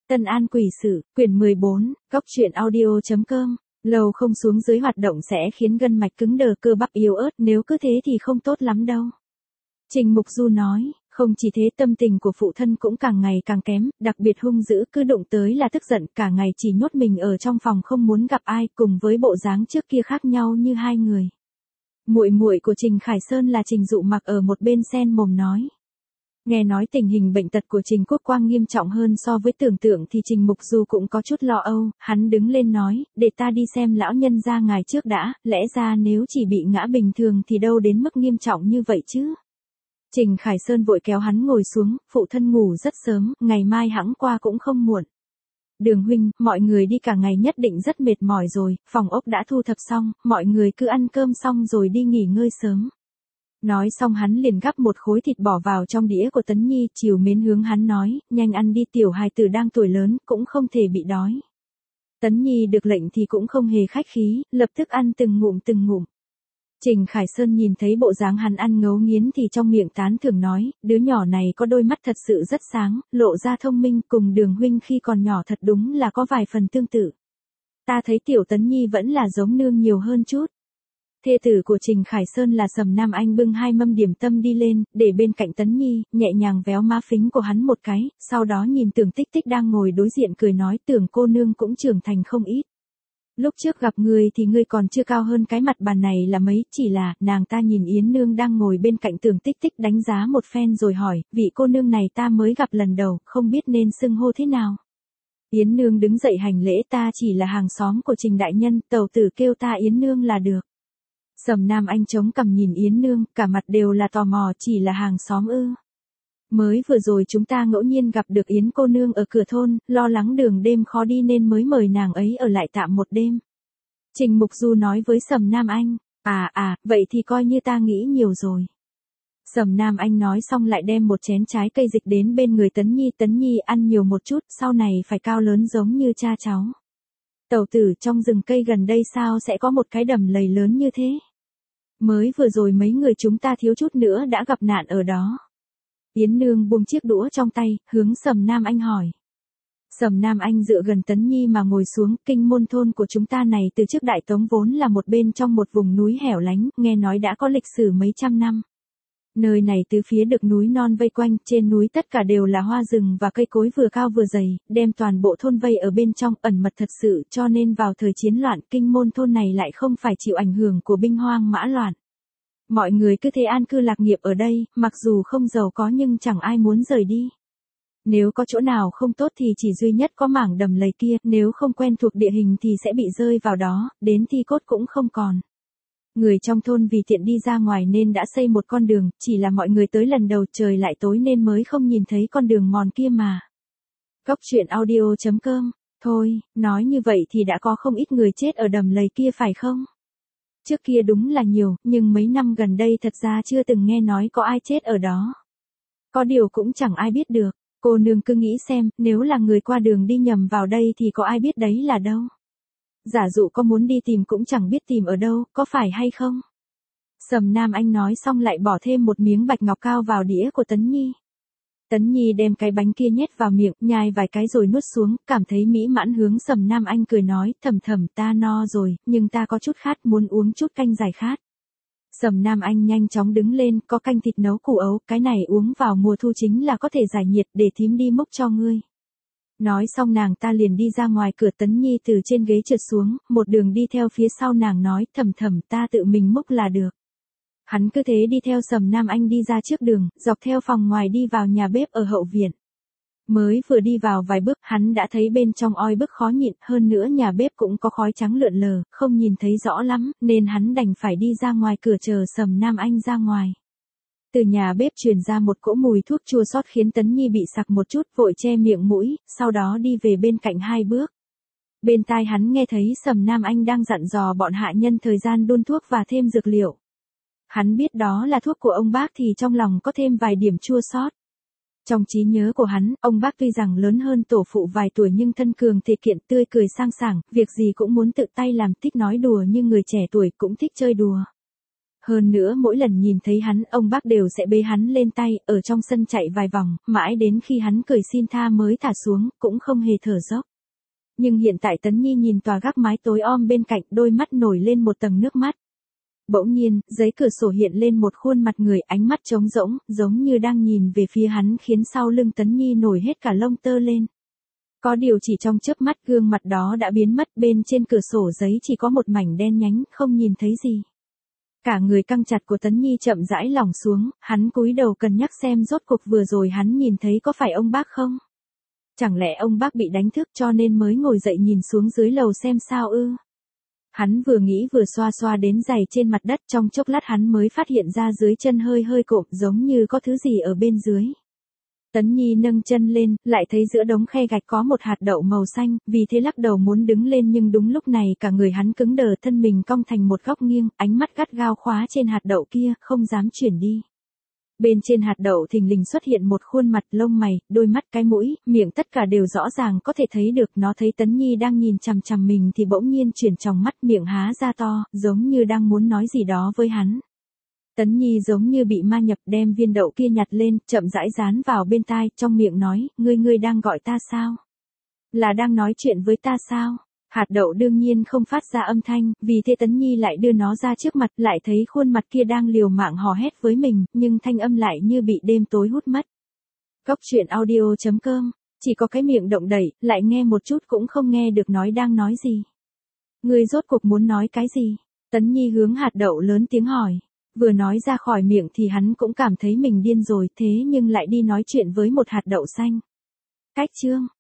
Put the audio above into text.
Tân An Quỷ Sự, quyển 14, góc truyện audio.com. Lâu không xuống dưới hoạt động sẽ khiến gân mạch cứng đờ, cơ bắp yếu ớt, nếu cứ thế thì không tốt lắm đâu. Trình Mục Du nói, không chỉ thế, tâm tình của phụ thân cũng càng ngày càng kém, đặc biệt hung dữ, cứ đụng tới là tức giận, cả ngày chỉ nhốt mình ở trong phòng không muốn gặp ai, cùng với bộ dáng trước kia khác nhau như hai người. Muội muội của Trình Khải Sơn là Trình Dụ Mặc ở một bên xen mồm nói. Nghe nói tình hình bệnh tật của Trình Quốc Quang nghiêm trọng hơn so với tưởng tượng thì Trình Mục Du cũng có chút lo âu, hắn đứng lên nói, để ta đi xem lão nhân gia ngài trước đã, lẽ ra nếu chỉ bị ngã bình thường thì đâu đến mức nghiêm trọng như vậy chứ. Trình Khải Sơn vội kéo hắn ngồi xuống, phụ thân ngủ rất sớm, ngày mai hẵng qua cũng không muộn. Đường huynh, mọi người đi cả ngày nhất định rất mệt mỏi rồi, phòng ốc đã thu thập xong, mọi người cứ ăn cơm xong rồi đi nghỉ ngơi sớm. Nói xong hắn liền gắp một khối thịt bỏ vào trong đĩa của Tấn Nhi, chiều mến hướng hắn nói, nhanh ăn đi, tiểu hài tử đang tuổi lớn, cũng không thể bị đói. Tấn Nhi được lệnh thì cũng không hề khách khí, lập tức ăn từng ngụm từng ngụm. Trình Khải Sơn nhìn thấy bộ dáng hắn ăn ngấu nghiến thì trong miệng tán thưởng nói, đứa nhỏ này có đôi mắt thật sự rất sáng, lộ ra thông minh, cùng Đường huynh khi còn nhỏ thật đúng là có vài phần tương tự. Ta thấy tiểu Tấn Nhi vẫn là giống nương nhiều hơn chút. Thê tử của Trình Khải Sơn là Sầm Nam Anh bưng 2 mâm điểm tâm đi lên, để bên cạnh Tấn Nhi, nhẹ nhàng véo má phính của hắn một cái, sau đó nhìn Tưởng Tích Tích đang ngồi đối diện cười nói, Tưởng cô nương cũng trưởng thành không ít. Lúc trước gặp người thì ngươi còn chưa cao hơn cái mặt bàn này là mấy, chỉ là, nàng ta nhìn Yến nương đang ngồi bên cạnh Tưởng Tích Tích đánh giá một phen rồi hỏi, vị cô nương này ta mới gặp lần đầu, không biết nên xưng hô thế nào. Yến nương đứng dậy hành lễ, ta chỉ là hàng xóm của Trình đại nhân, tẩu tử kêu ta Yến nương là được. Sầm Nam Anh chống cằm nhìn Yến nương, cả mặt đều là tò mò, chỉ là hàng xóm ư. Mới vừa rồi chúng ta ngẫu nhiên gặp được Yến cô nương ở cửa thôn, lo lắng đường đêm khó đi nên mới mời nàng ấy ở lại tạm một đêm. Trình Mục Du nói với Sầm Nam Anh, vậy thì coi như ta nghĩ nhiều rồi. Sầm Nam Anh nói xong lại đem một chén trái cây dịch đến bên người Tấn Nhi ăn nhiều một chút, sau này phải cao lớn giống như cha cháu. Tẩu tử, trong rừng cây gần đây sao sẽ có một cái đầm lầy lớn như thế? Mới vừa rồi mấy người chúng ta thiếu chút nữa đã gặp nạn ở đó. Yến nương buông chiếc đũa trong tay, hướng Sầm Nam Anh hỏi. Sầm Nam Anh dựa gần Tấn Nhi mà ngồi xuống, Kinh Môn thôn của chúng ta này từ trước Đại Tống vốn là một bên trong một vùng núi hẻo lánh, nghe nói đã có lịch sử mấy trăm năm. Nơi này từ phía được núi non vây quanh, trên núi tất cả đều là hoa rừng và cây cối vừa cao vừa dày, đem toàn bộ thôn vây ở bên trong, ẩn mật thật sự, cho nên vào thời chiến loạn, Kinh Môn thôn này lại không phải chịu ảnh hưởng của binh hoang mã loạn. Mọi người cứ thế an cư lạc nghiệp ở đây, mặc dù không giàu có nhưng chẳng ai muốn rời đi. Nếu có chỗ nào không tốt thì chỉ duy nhất có mảng đầm lầy kia, nếu không quen thuộc địa hình thì sẽ bị rơi vào đó, đến thi cốt cũng không còn. Người trong thôn vì tiện đi ra ngoài nên đã xây một con đường, chỉ là mọi người tới lần đầu trời lại tối nên mới không nhìn thấy con đường mòn kia mà. Góc truyện audio.com, thôi, nói như vậy thì đã có không ít người chết ở đầm lầy kia phải không? Trước kia đúng là nhiều, nhưng mấy năm gần đây thật ra chưa từng nghe nói có ai chết ở đó. Có điều cũng chẳng ai biết được, cô nương cứ nghĩ xem, nếu là người qua đường đi nhầm vào đây thì có ai biết đấy là đâu. Giả dụ có muốn đi tìm cũng chẳng biết tìm ở đâu, có phải hay không? Sầm Nam Anh nói xong lại bỏ thêm một miếng bạch ngọc cao vào đĩa của Tấn Nhi. Tấn Nhi đem cái bánh kia nhét vào miệng, nhai vài cái rồi nuốt xuống, cảm thấy mỹ mãn hướng Sầm Nam Anh cười nói, thầm ta no rồi, nhưng ta có chút khát, muốn uống chút canh giải khát. Sầm Nam Anh nhanh chóng đứng lên, có canh thịt nấu củ ấu, cái này uống vào mùa thu chính là có thể giải nhiệt, để thím đi múc cho ngươi. Nói xong nàng ta liền đi ra ngoài cửa, Tấn Nhi từ trên ghế trượt xuống, một đường đi theo phía sau nàng nói, thầm ta tự mình múc là được. Hắn cứ thế đi theo Sầm Nam Anh đi ra trước đường, dọc theo phòng ngoài đi vào nhà bếp ở hậu viện. Mới vừa đi vào vài bước, hắn đã thấy bên trong oi bức khó nhịn, hơn nữa nhà bếp cũng có khói trắng lượn lờ, không nhìn thấy rõ lắm, nên hắn đành phải đi ra ngoài cửa chờ Sầm Nam Anh ra ngoài. Từ nhà bếp truyền ra một cỗ mùi thuốc chua xót khiến Tấn Nhi bị sặc một chút, vội che miệng mũi, sau đó đi về bên cạnh 2 bước. Bên tai hắn nghe thấy Sầm Nam Anh đang dặn dò bọn hạ nhân thời gian đun thuốc và thêm dược liệu. Hắn biết đó là thuốc của ông bác thì trong lòng có thêm vài điểm chua xót. Trong trí nhớ của hắn, ông bác tuy rằng lớn hơn tổ phụ vài tuổi nhưng thân cường thể kiện, tươi cười sang sảng, việc gì cũng muốn tự tay làm, thích nói đùa như người trẻ tuổi, cũng thích chơi đùa. Hơn nữa mỗi lần nhìn thấy hắn, ông bác đều sẽ bế hắn lên tay, ở trong sân chạy vài vòng, mãi đến khi hắn cười xin tha mới thả xuống, cũng không hề thở dốc. Nhưng hiện tại Tấn Nhi nhìn tòa gác mái tối om bên cạnh, đôi mắt nổi lên một tầng nước mắt. Bỗng nhiên, giấy cửa sổ hiện lên một khuôn mặt người, ánh mắt trống rỗng, giống như đang nhìn về phía hắn, khiến sau lưng Tấn Nhi nổi hết cả lông tơ lên. Có điều chỉ trong chớp mắt gương mặt đó đã biến mất, bên trên cửa sổ giấy chỉ có một mảnh đen nhánh, không nhìn thấy gì. Cả người căng chặt của Tấn Nhi chậm rãi lỏng xuống, hắn cúi đầu cân nhắc xem rốt cuộc vừa rồi hắn nhìn thấy có phải ông bác không? Chẳng lẽ ông bác bị đánh thức cho nên mới ngồi dậy nhìn xuống dưới lầu xem sao ư? Hắn vừa nghĩ vừa xoa xoa đến giày trên mặt đất, trong chốc lát hắn mới phát hiện ra dưới chân hơi hơi cộm, giống như có thứ gì ở bên dưới. Tấn Nhi nâng chân lên, lại thấy giữa đống khe gạch có một hạt đậu màu xanh, vì thế lắc đầu muốn đứng lên, nhưng đúng lúc này cả người hắn cứng đờ, thân mình cong thành một góc nghiêng, ánh mắt gắt gao khóa trên hạt đậu kia, không dám chuyển đi. Bên trên hạt đậu thình lình xuất hiện một khuôn mặt, lông mày, đôi mắt, cái mũi, miệng tất cả đều rõ ràng có thể thấy được. Nó thấy Tấn Nhi đang nhìn chằm chằm mình thì bỗng nhiên chuyển tròng mắt, miệng há ra to, giống như đang muốn nói gì đó với hắn. Tấn Nhi giống như bị ma nhập, đem viên đậu kia nhặt lên, chậm rãi dán vào bên tai, trong miệng nói, ngươi đang gọi ta sao? Là đang nói chuyện với ta sao? Hạt đậu đương nhiên không phát ra âm thanh, vì thế Tấn Nhi lại đưa nó ra trước mặt, lại thấy khuôn mặt kia đang liều mạng hò hét với mình, nhưng thanh âm lại như bị đêm tối hút mất. Cốc truyện audio.com, chỉ có cái miệng động đẩy, lại nghe một chút cũng không nghe được nói đang nói gì. Ngươi rốt cuộc muốn nói cái gì? Tấn Nhi hướng hạt đậu lớn tiếng hỏi. Vừa nói ra khỏi miệng thì hắn cũng cảm thấy mình điên rồi, thế nhưng lại đi nói chuyện với một hạt đậu xanh. Cách chương